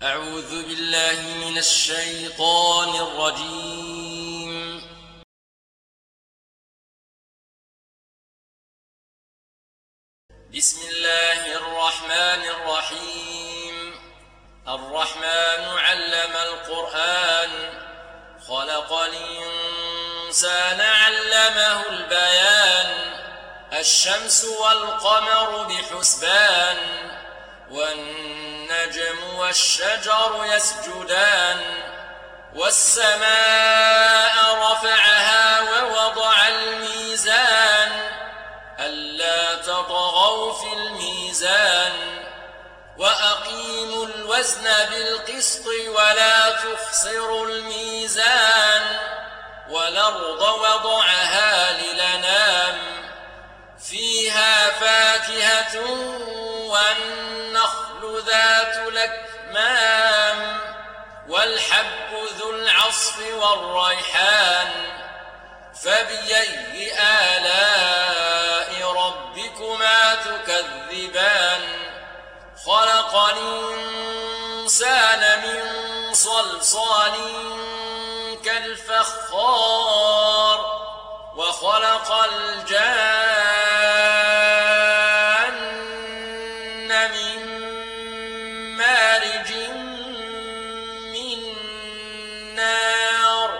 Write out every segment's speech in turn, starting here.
أعوذ بالله من الشيطان الرجيم. بسم الله الرحمن الرحيم. الرحمن علم القرآن خلق الإنسان علمه البيان الشمس والقمر بحسبان والنجم والشجر يسجدان والسماء رفعها ووضع الميزان ألا تطغوا في الميزان وأقيموا الوزن بالقسط ولا تخسروا الميزان والأرض وضعها للأنام فيها فاكهة والنخل ذات الأكمام والحب ذو العصف والريحان فبأي آلاء ربكما تكذبان خلق الإنسان من صلصال كالفخار وخلق الجان من مارج من نار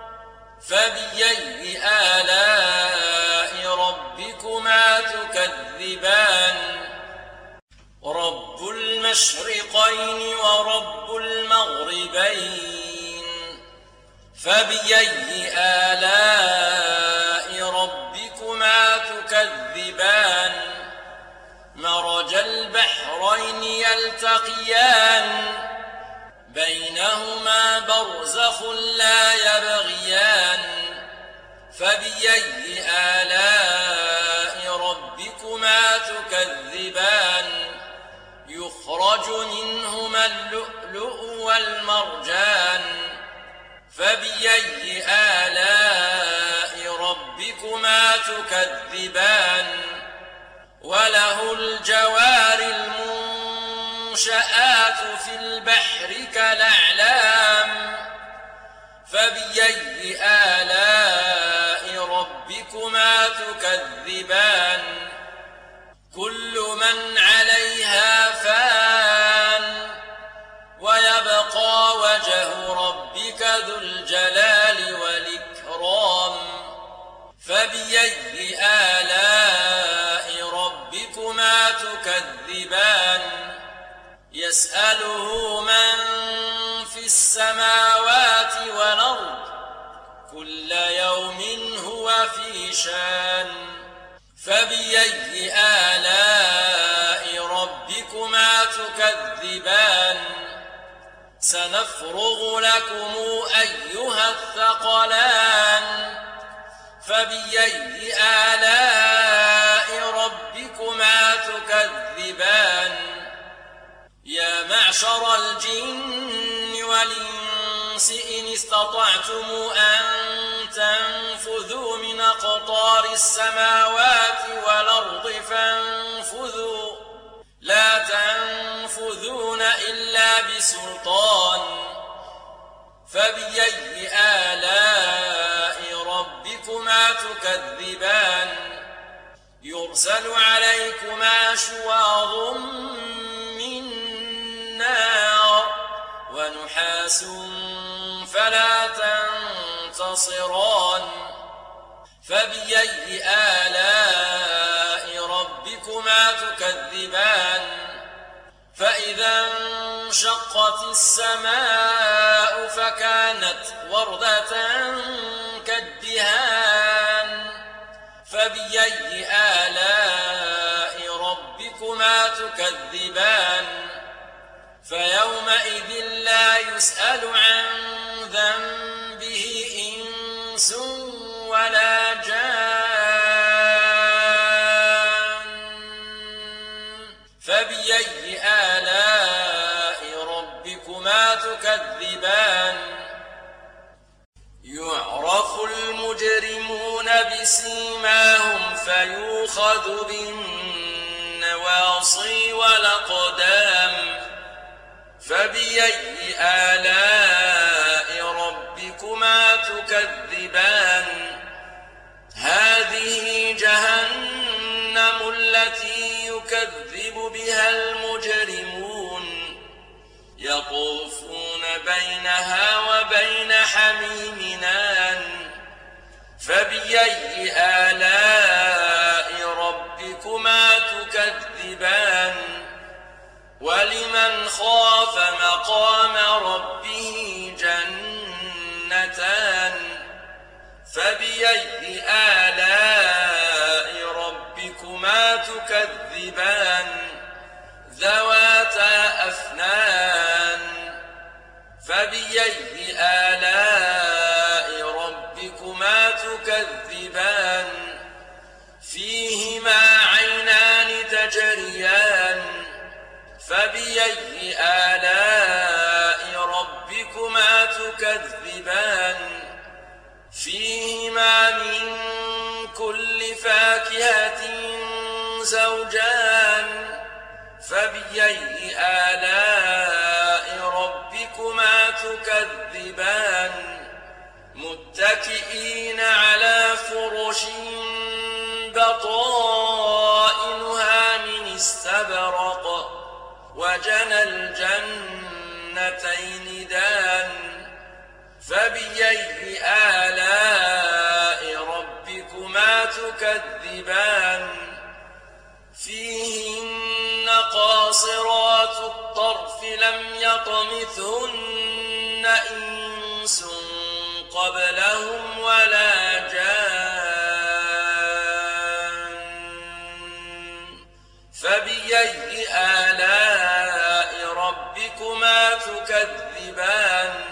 فبأي آلاء ربكما تكذبان رب المشرقين ورب المغربين فبأي آلاء ربكما تكذبان مرج البحرين يلتقيان بينهما برزخ لا يبغيان فبأي آلاء ربكما تكذبان يخرج منهما اللؤلؤ والمرجان فبأي آلاء ربكما تكذبان وله الجوار المنشآت في البحر كالأعلام فبأي آلاء ربكما تكذبان كل من عليها فان ويبقى وجه ربك ذو الجلال والإكرام فبأي آلاء ربكما تكذبان يسأله من في السماوات والأرض كل يوم هو في شان فبأي آلاء ربكما تكذبان سنفرغ لكم أيها الثقلان فبأي آلاء ربكما تكذبان يا معشر الجن والإنس إن استطعتم أن تنفذوا من أقطار السماوات والأرض فانفذوا لا تنفذون إلا بسلطان فبأي آلاء ربكما تكذبان يرسل عليكما شواظ من نار ونحاس فلا تنتصران فبأي آلاء ربكما تكذبان فإذا انشقت السماء فكانت وردة كالدهان فبأي آلاء ربكما تكذبان فيومئذ لا يسأل عن ذنبه إنس ولا جان فبأي آلاء ربكما تكذبان يعرف المجرمون بسيماهم فيؤخذ بالنواصي والأقدام فبأي آلاء ربكما تكذبان هذه جهنم التي يكذب بها المجرمون يطوفون بينها وبين حميم آن فبأي آلاء ربكما تكذبان ولمن خاف مقام ربه جنتان فبأي آلاء ربكما تكذبان ذواتا أفنان فبأي آلاء ربكما تكذبان فيهما عينان تجريان فبأي آلاء ربكما تكذبان فيهما من كل فاكهة زوجان فبأي آلاء ربكما تكذبان متكئين على فرش بطائنها من استبرق وجنى الجنتين دان فبأي آلاء ربكما تكذبان فيهن قاصرات الطرف لم يطمثهن إنس قبلهم ولا جان فبأي آلاء ربكما تكذبان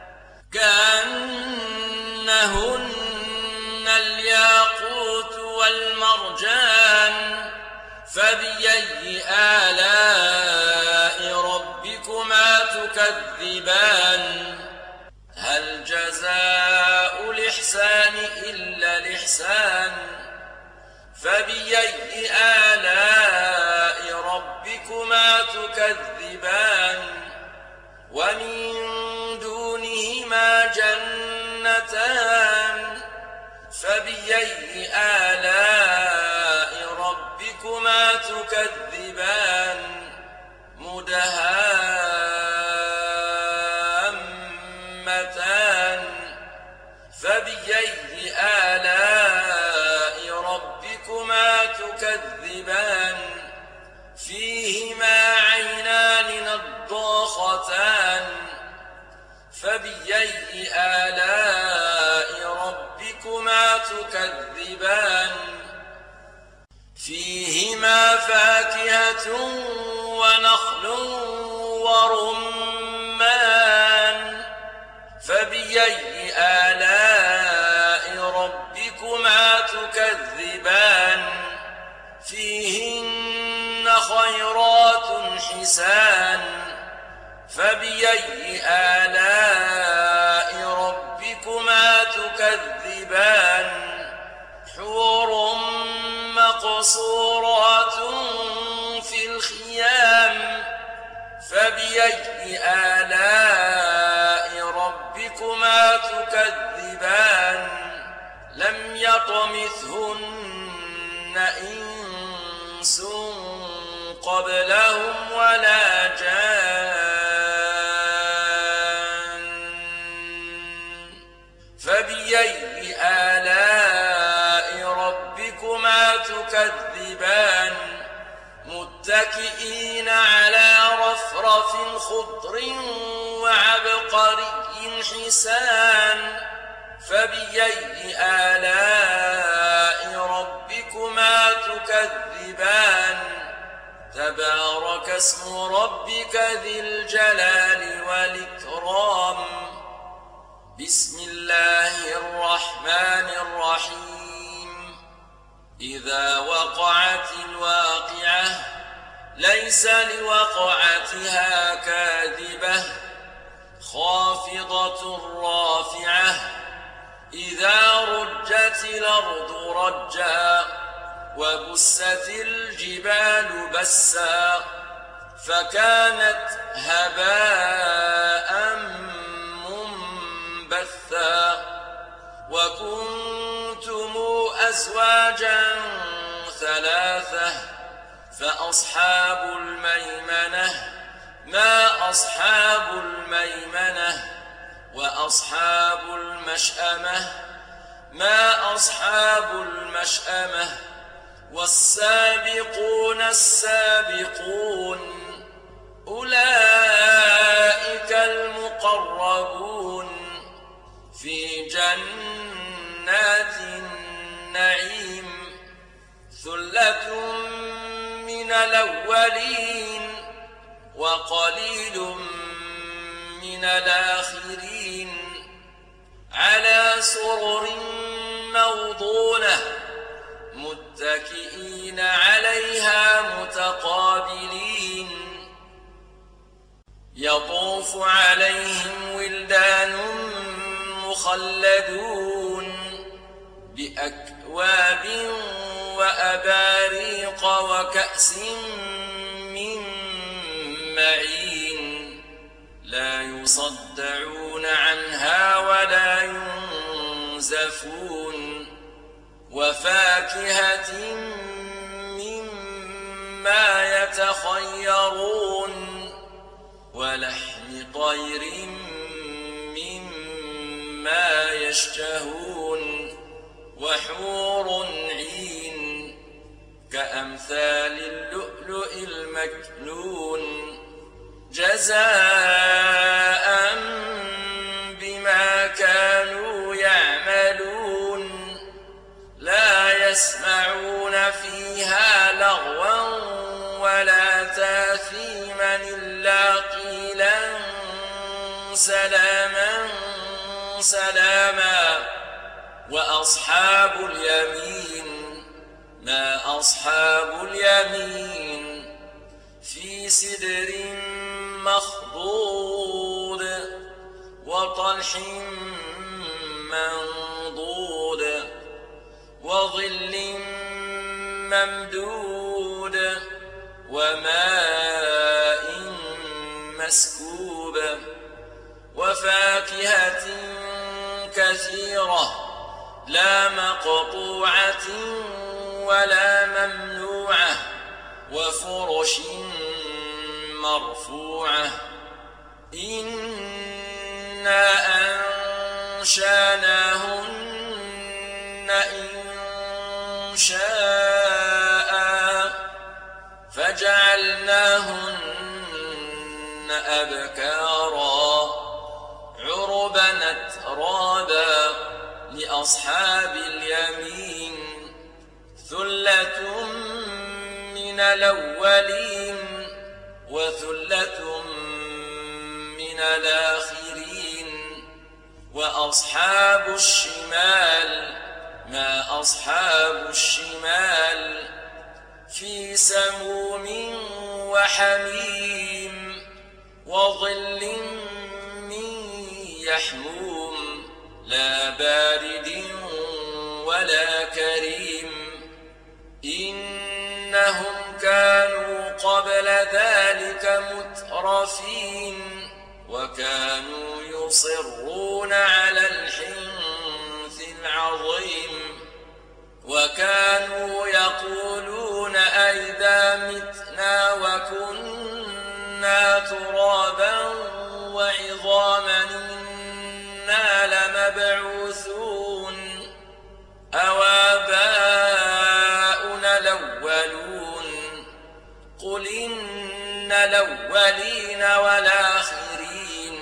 كأنهن الياقوت والمرجان فبأي آلاء ربكما تكذبان هل جزاء الإحسان إلا الإحسان فبأي آلاء ربكما تكذبان ومن دونهما جنتان فبأي آلاء ربكما تكذبان مدهامتان فبأي آلاء ربكما تكذبان فيهما عينان نضاختان فبأي آلاء ربكما تكذبان فيهما فاكهة ونخل ورمان فبأي آلاء ربكما تكذبان فيهن خيرات حسان فبأي آلاء ربكما تكذبان حور مقصورات في الخيام فبأي آلاء ربكما تكذبان لم يطمثهن إنس قبلهم ولا جان فبأي آلاء ربكما تكذبان متكئين على رفرف خضر وعبقري حسان فبأي آلاء ربكما تكذبان تبارك اسم ربك ذي الجلال والإكرام بسم الله الرحمن الرحيم إذا وقعت الواقعة ليس لوقعتها كاذبة خافضة رافعة إذا رجت الأرض رجا وبست الجبال بسا فكانت هباء منبثا وكنتم أزواجا ثلاثة فأصحاب الميمنة ما أصحاب الميمنة وأصحاب المشأمة ما أصحاب المشأمة والسابقون السابقون أولئك المقربون في جنات النعيم ثلة من الأولين وقليل من الآخرين على سرر موضونة متكئين عليها متقابلين يطوف عليهم ولدان مخلدون بأكواب وأباريق وكأس من معين لا يصدعون عنها ولا ينزفون وفاكهة مما يتخيرون ولحم طير مما يشتهون وحور عين كأمثال اللؤلؤ المكنون جزاء بما كانوا يعملون لا يسمعون فيها لغوا ولا تاثيما إلا قيلا سلاما سلاما وأصحاب اليمين ما أصحاب اليمين في سدر مخضود وطلح منضود وظل ممدود وماء مسكوب وفاكهة كثيرة لا مقطوعة ولا ممنوعة وفرش مرفوعة إنا أنشأناهن إنشاء فجعلناهن أبكارا عربا أترابا لأصحاب اليمين ثلة من الأولين وثلة من الآخرين وأصحاب الشمال ما أصحاب الشمال في سموم وحميم وظل من يحموم لا بارد ولا كريم إنهم كانوا قبل ذلك مترفين وكانوا يصرون على الحنث العظيم وكانوا يقولون أئذا متنا وكنا ترابا وعظاما إنا لمبعوثون أو آباؤنا الأولون قل إن الأولين والآخرين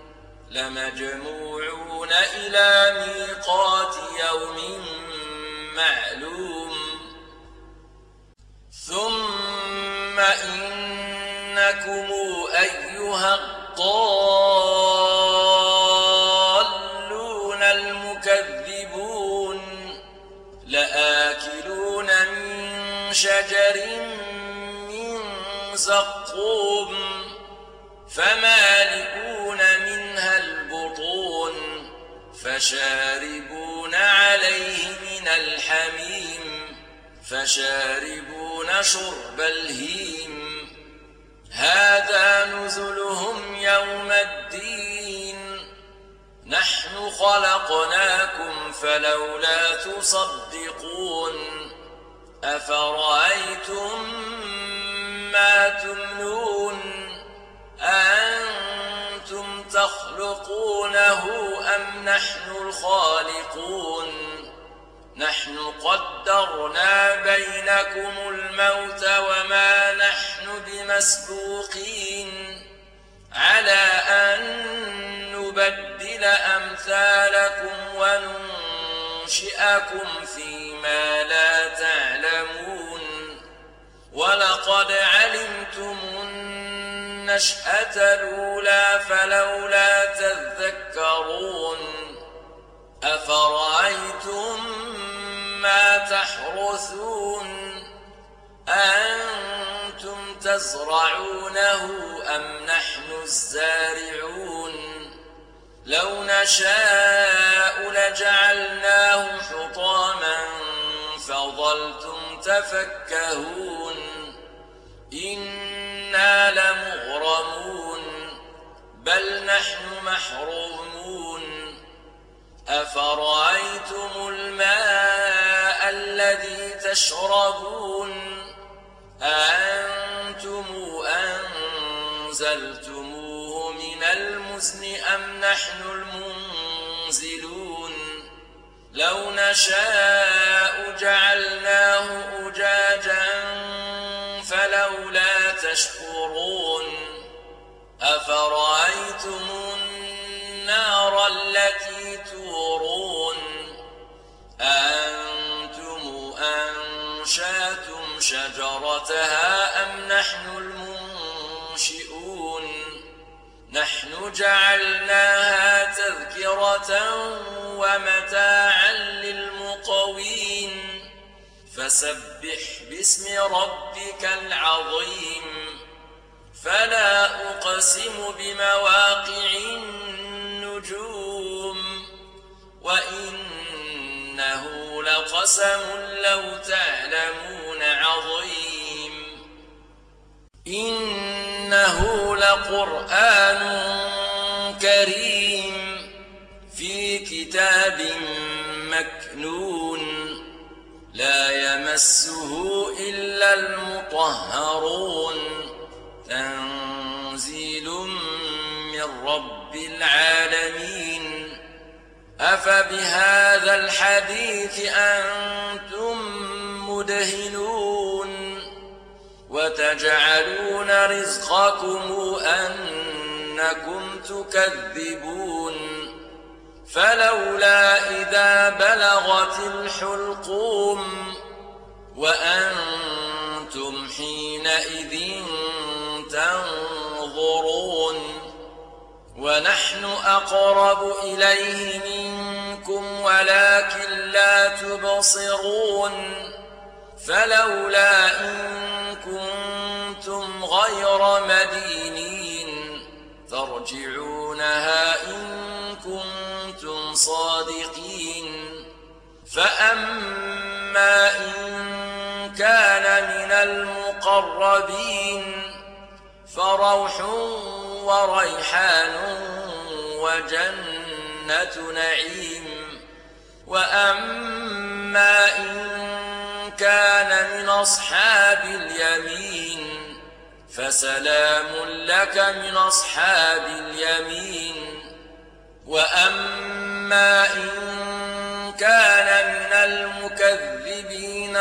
لمجموعون إلى ميقات يوم معلوم ثم إنكم أيها الضالون المكذبون لآكلون من شجر من زقوم فمالئون منها البطون فشاربون عليه من الحميم فشاربون شرب الهيم هذا نزلهم يوم الدين نحن خلقناكم فلولا تصدقون أفرأيتم ما تمنون أأنتم تخلقونه أم نحن الخالقون نحن قدرنا بينكم الموت وما نحن بمسبوقين على أن نبدل أمثالكم وننشئكم فيما لا تعلمون ولقد علمتم النشأة الأولى فلولا تذكرون أفرأيتم ما تحرثون أأنتم تزرعونه أم نحن الزارعون لو نشاء لجعلناه حطاما فظلتم تفكهون إنا لمغرمون بل نحن محرومون أفرأيتم الماء الذي تشربون أأنتم أنزلتموه من المزن أم نحن المنزلون لو نشاء جعلناه أجاجا فلولا تشكرون أفرأيتم النار التي تورون أأنتم أنشأتم شجرتها أم نحن المنشئون نحن جعلناها تذكرة ومتاعا للمقوين فسبح باسم ربك العظيم فلا أقسم بمواقع النجوم وإنه لقسم لو تعلمون عظيم إنه لقرآن كريم في كتاب مكنون لا يمسه إلا المطهرون تنزيل من رب العالمين أفبهذا الحديث أنتم مدهنون وتجعلون رزقكم أنكم تكذبون فلولا إذا بلغت الحلقوم وأنتم حينئذ تنظرون ونحن أقرب إليه منكم ولكن لا تبصرون فلولا إن كنتم غير مدينين ترجعونها إن كنتم صادقين فأما إن كان من المقربين فروح وريحان وجنة نعيم وأما إن كان من أصحاب اليمين فسلام لك من أصحاب اليمين وأما إن كان من المكذبين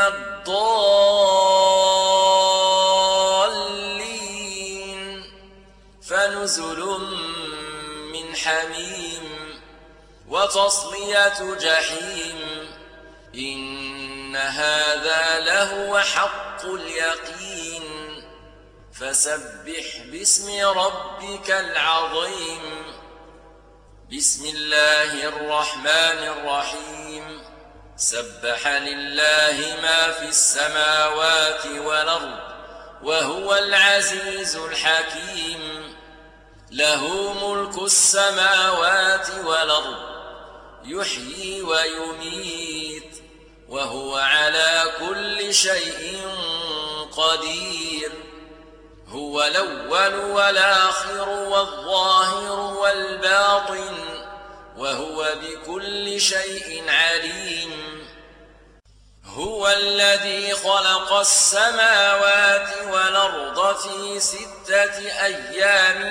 الضالين فنزل من حميم وتصلية جحيم إن هذا لهو حق اليقين فسبح باسم ربك العظيم بسم الله الرحمن الرحيم سبح لله ما في السماوات والأرض وهو العزيز الحكيم له ملك السماوات والأرض يحيي ويميت وهو على كل شيء قدير هو هو الأول والآخر والظاهر والباطن وهو بكل شيء عليم. هو الذي خلق السماوات والأرض في 6 أيام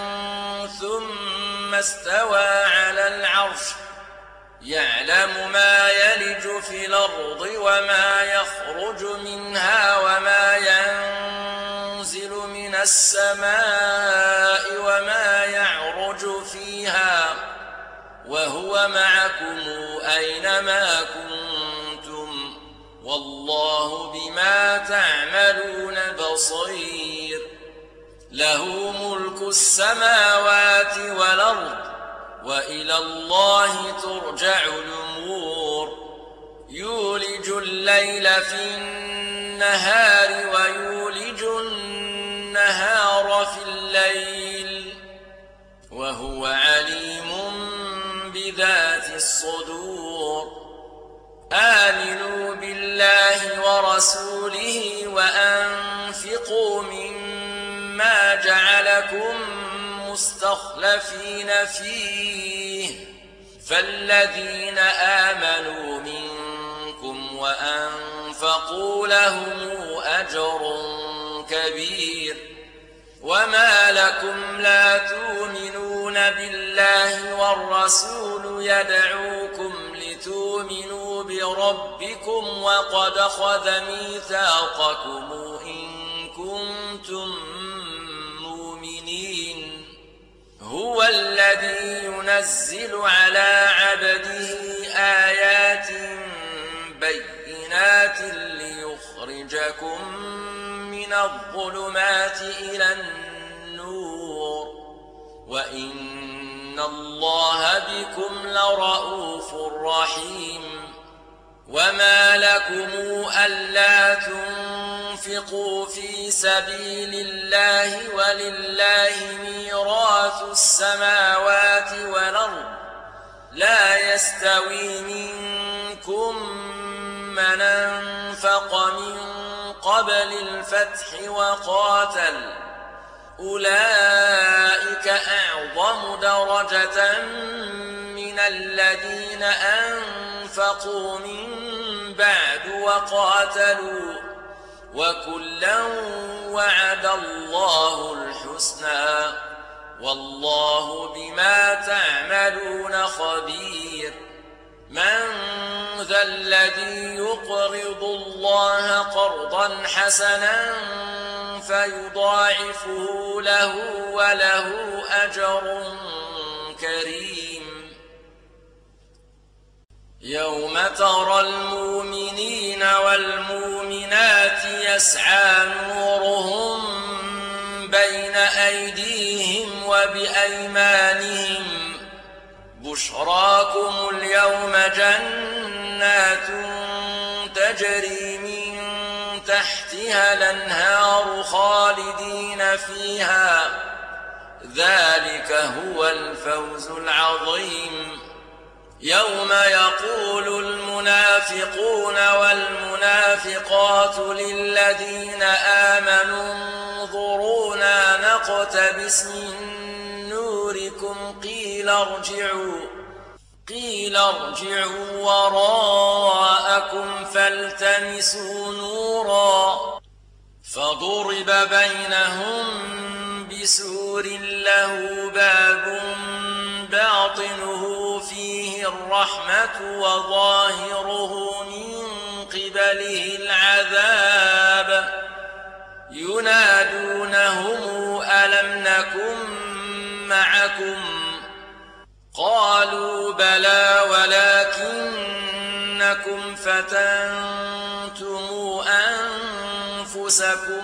ثم استوى على العرش يعلم ما يلج في الأرض وما يخرج منها وما ينزل من السماء وما يعرج فيها وهو معكم أينما كنتم والله بما تعملون بصير. له ملك السماوات والأرض وإلى الله ترجع الأمور. يولج الليل في النهار ويولج النهار في الليل وهو عليم بذات الصدور. آمنوا بالله ورسوله وأنفقوا مما جعلكم مستخلفين فيه فالذين آمنوا منكم وأنفقوا لهم أجر كبير. وما لكم لا تؤمنون بالله والرسول يدعوكم لتؤمنوا بربكم وقد أخذ ميثاقكم إن كنتم مؤمنين. هو الذي ينزل على عبده آيات بينات ليخرجكم من الظلمات إلى النور وإن الله بكم لرؤوف رحيم. وما لكم ألا تنفقوا في سبيل الله ولله ميراث السماوات والأرض لا يستوي منكم من أنفق من قبل الفتح وقاتل أولئك أعظم درجة من الذين أنفقوا من بعد وقاتلوا وكلا وعد الله الحسنى والله بما تعملون خبير. من ذا الذي يقرض الله قرضا حسنا فيضاعفه له وله أجر كريم. يوم ترى المؤمنين والمؤمنات يسعى نورهم بين أيديهم وبأيمانهم بشراكم اليوم جنات تجري من تحتها الأنهار خالدين فيها ذلك هو الفوز العظيم. يوم يقول المنافقون والمنافقات للذين آمنوا انظرونا نقتبس من نوركم قيل ارجعوا وراءكم فالتمسوا نورا فضرب بينهم بسور له باب باطنه فيه الرحمة وظاهره من قبله العذاب ينادونهم ألم نكن معكم قالوا بلى ولكنكم فتنتم أنفسكم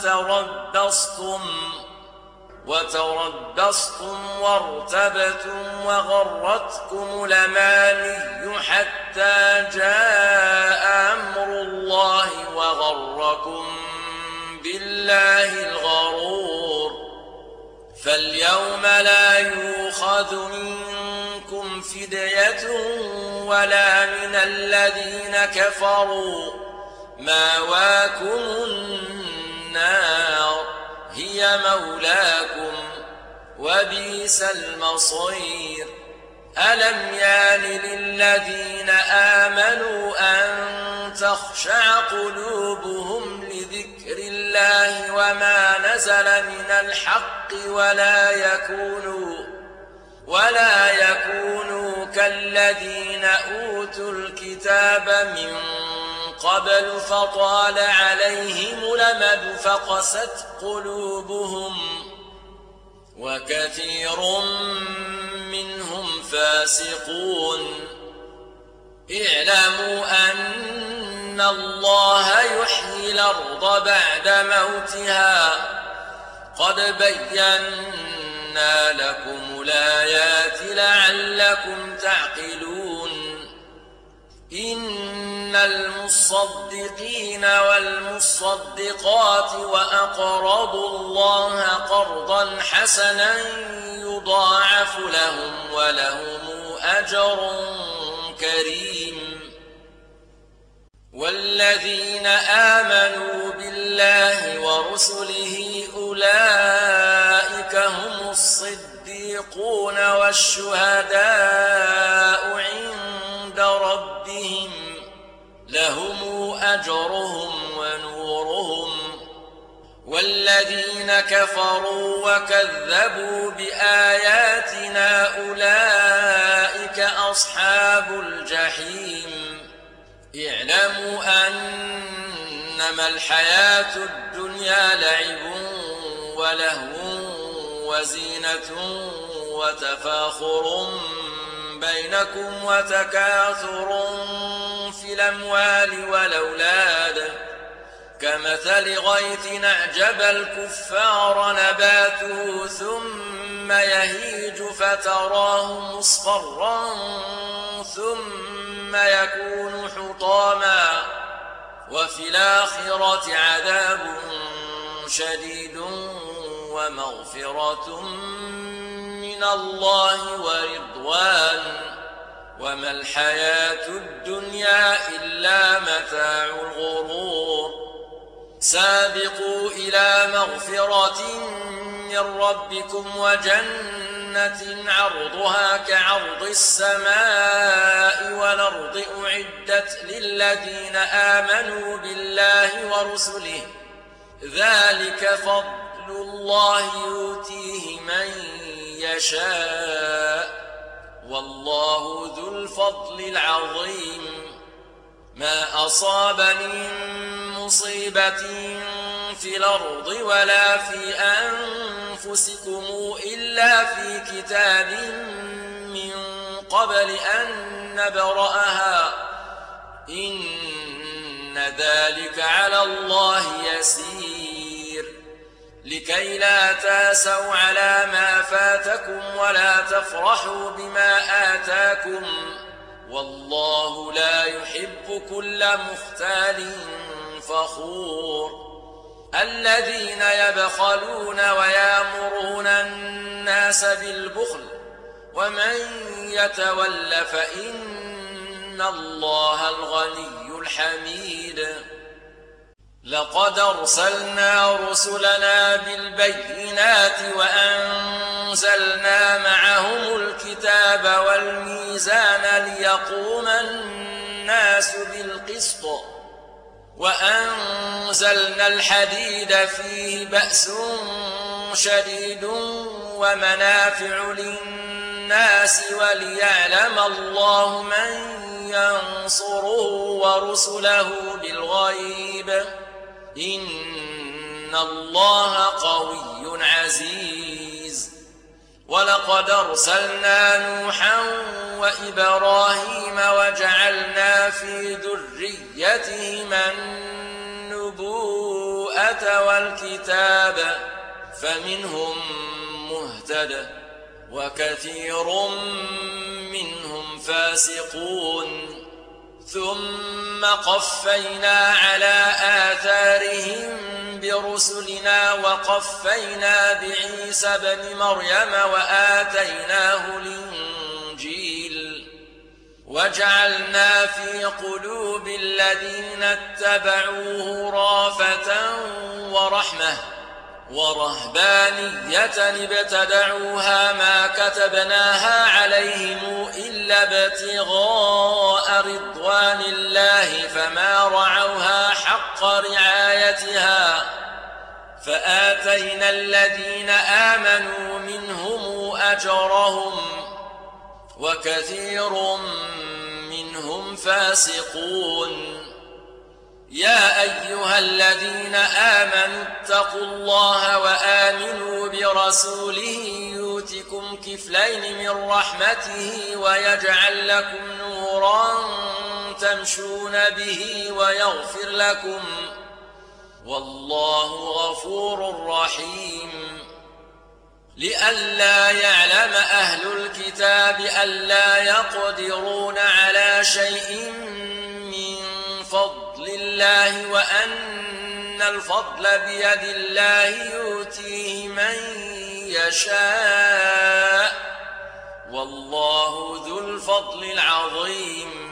وتربصتم وارتبتم وغرتكم الأماني حتى جاء أمر الله وغركم بالله الغرور. فاليوم لا يؤخذ منكم فدية ولا من الذين كفروا مأواكم النار هي مولاكم وبئس المصير. ألم يان للذين آمنوا أن تخشع قلوبهم لذكر الله وما نزل من الحق ولا يكونوا كالذين أوتوا الكتاب من قبل فطال عليهم الأمد فقست قلوبهم وكثير منهم فاسقون. اعلموا أن الله يحيي الأرض بعد موتها قد بينا لكم الآيات لعلكم تعقلون. إن المصدقين والمصدقات وأقرضوا الله قرضا حسنا يضاعف لهم ولهم أجر كريم. والذين آمنوا بالله ورسله أولئك هم الصديقون والشهداء عند ربهم لهم أجرهم ونورهم. والذين كفروا وكذبوا بآياتنا أولئك أصحاب الجحيم. اعلموا أنما الحياة الدنيا لعب ولهو وزينة وتفاخر بينكم وتكاثر في الأموال والأولاد كمثل غيث أعجب الكفار نباته ثم يهيج فتراه مصفرا ثم يكون حطاما وفي الآخرة عذاب شديد ومغفرة من الله ورضوان وما الحياة الدنيا إلا متاع الغرور. سابقوا إلى مغفرة من ربكم وجنة عرضها كعرض السماء والأرض أعدت للذين آمنوا بالله ورسله ذلك فضل الله يؤتيه من يشاء والله ذو الفضل العظيم. ما أصاب من مصيبة في الأرض ولا في أنفسكم إلا في كتاب من قبل أن نبرأها إن ذلك على الله يسير. لكي لا تاسوا على ما فاتكم ولا تفرحوا بما آتاكم والله لا يحب كل مختال فخور. الذين يبخلون ويامرون الناس بالبخل ومن يتول فإن الله الغني الحميد. لقد أرسلنا رسلنا بالبينات وأنزلنا معهم الكتاب والميزان ليقوم الناس بالقسط وأنزلنا الحديد فيه بأس شديد ومنافع للناس وليعلم الله من ينصره ورسله بالغيب إن الله قوي عزيز. ولقد أرسلنا نوحا وإبراهيم وجعلنا في ذريتهما النبوءة والكتاب فمنهم مهتد وكثير منهم فاسقون. ثم قفينا على آثارهم برسلنا وقفينا بعيسى ابن مريم وآتيناه الإنجيل وجعلنا في قلوب الذين اتبعوه رأفة ورحمة ورهبانية ابتدعوها ما كتبناها عليهم إلا ابتغاء رضوان الله فما رعوها حق رعايتها فآتينا الذين آمنوا منهم أجرهم وكثير منهم فاسقون. يا أيها الذين آمنوا اتقوا الله وآمنوا برسوله يؤتكم كفلين من رحمته ويجعل لكم نورا تمشون به ويغفر لكم والله غفور رحيم. لئلا يعلم أهل الكتاب ألا يقدرون على شيء من فضل الله وأن الفضل بيد الله يؤتيه من يشاء والله ذو الفضل العظيم.